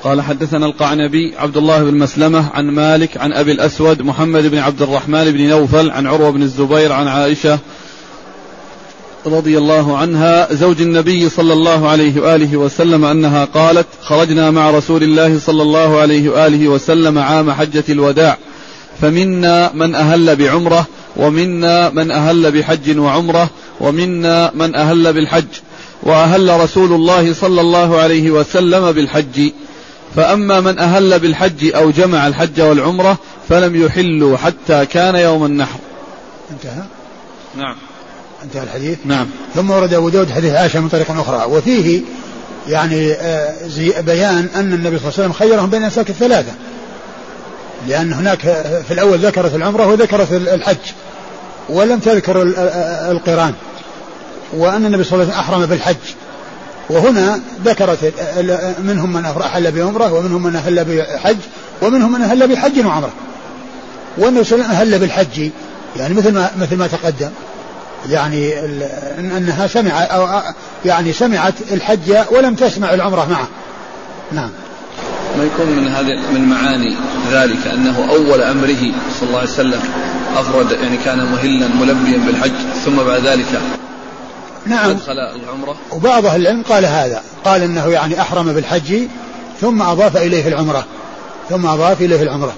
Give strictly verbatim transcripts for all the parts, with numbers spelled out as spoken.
قال حدثنا القعنبي عبد الله بن مسلمة عن مالك عن أبي الأسود محمد بن عبد الرحمن بن نوفل عن عروة بن الزبير عن عائشة رضي الله عنها زوج النبي صلى الله عليه وآله وسلم أنها قالت: خرجنا مع رسول الله صلى الله عليه وآله وسلم عام حجة الوداع، فمنا من أهل بعمرة، ومنا من أهل بحج وعمرة، ومنا من أهل بالحج، وأهل رسول الله صلى الله عليه وسلم بالحج، فأما من أهل بالحج أو جمع الحج والعمرة فلم يحلوا حتى كان يوم النحر. انتهى. نعم انتهى الحديث. نعم. ثم ورد أبو داود حديث عائشة من طريق أخرى، وفيه يعني زي بيان أن النبي صلى الله عليه وسلم خيرهم بين الأنساك الثلاثة، لأن هناك في الأول ذكرت العمرة وذكرت الحج ولم تذكر القران، وأن النبي صلى الله عليه وسلم أحرم بالحج، وهنا ذكرت منهم من أحل بعمرة، ومنهم من أهل بحج، ومنهم من أهل بحج وعمرة، والنبي صلى الله عليه وسلم أهل بالحج، يعني مثل ما مثل ما تقدم، يعني أنها سمع أو يعني سمعت الحج ولم تسمع العمرة معه. نعم. ما يكون من هذه من معاني ذلك أنه أول أمره صلى الله عليه وسلم أفرد، يعني كان مهلا ملبيا بالحج ثم بعد ذلك نعم أدخل العمرة. وبعض أهل العلم قال هذا، قال إنه يعني أحرم بالحج ثم أضاف إليه العمرة ثم أضاف إليه العمرة.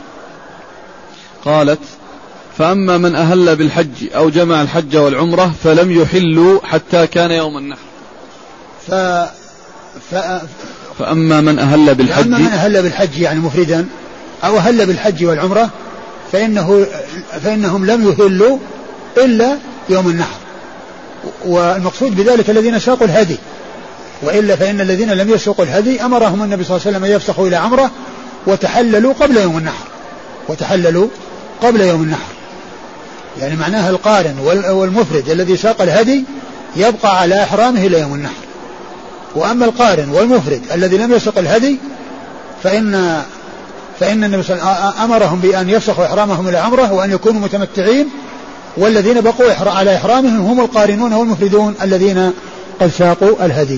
قالت: فأما من أهل بالحج أو جمع الحج والعمرة فلم يحلوا حتى كان يوم النحر. ف... ف... فأما من أهل بالحج فأما من أهل بالحج يعني مفردا أو أهل بالحج والعمرة فإنه فإنهم لم يهلوا إلا يوم النحر، والمقصود بذلك الذين ساقوا الهدي، وإلا فإن الذين لم يسوقوا الهدي أمرهم النبي صلى الله عليه وسلم أن يفسخوا إلى عمرة وتحللوا قبل يوم النحر وتحللوا قبل يوم النحر يعني معناها القارن والمفرد الذي ساق الهدي يبقى على إحرامه إلى يوم النحر، وأما القارن والمفرد الذي لم يسق الهدي فإن فإن النبي صلى الله عليه وسلم أمرهم بأن يفسخوا إحرامهم إلى عمرة وأن يكونوا متمتعين، والذين بقوا على إحرامهم هم القارنون والمفردون الذين قد ساقوا الهدي.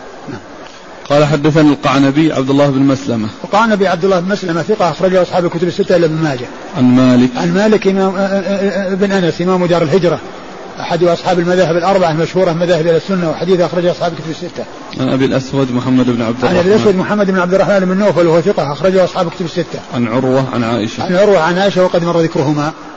قال حدثنا القعنبي عبد الله بن مسلمة. القعنبي عبد الله بن مسلمة ثقة أخرجه أصحاب الكتب الستة إلا ابن ماجه. عن مالك عن مالك إمام بن أنس إمام دار الهجرة أحد أصحاب المذاهب الأربعة المشهورة مذاهب السنة، وحديث أخرجه أصحاب الكتب الستة. عن أبي الأسود محمد بن عبد الرحمن. عن أبي الأسود محمد بن عبد الرحمن بن نوفل وهو ثقة أخرجه أصحاب الكتب الستة. عن عروة عن عائشة. عن عروة عن عائشة وقد مر ذكرهما.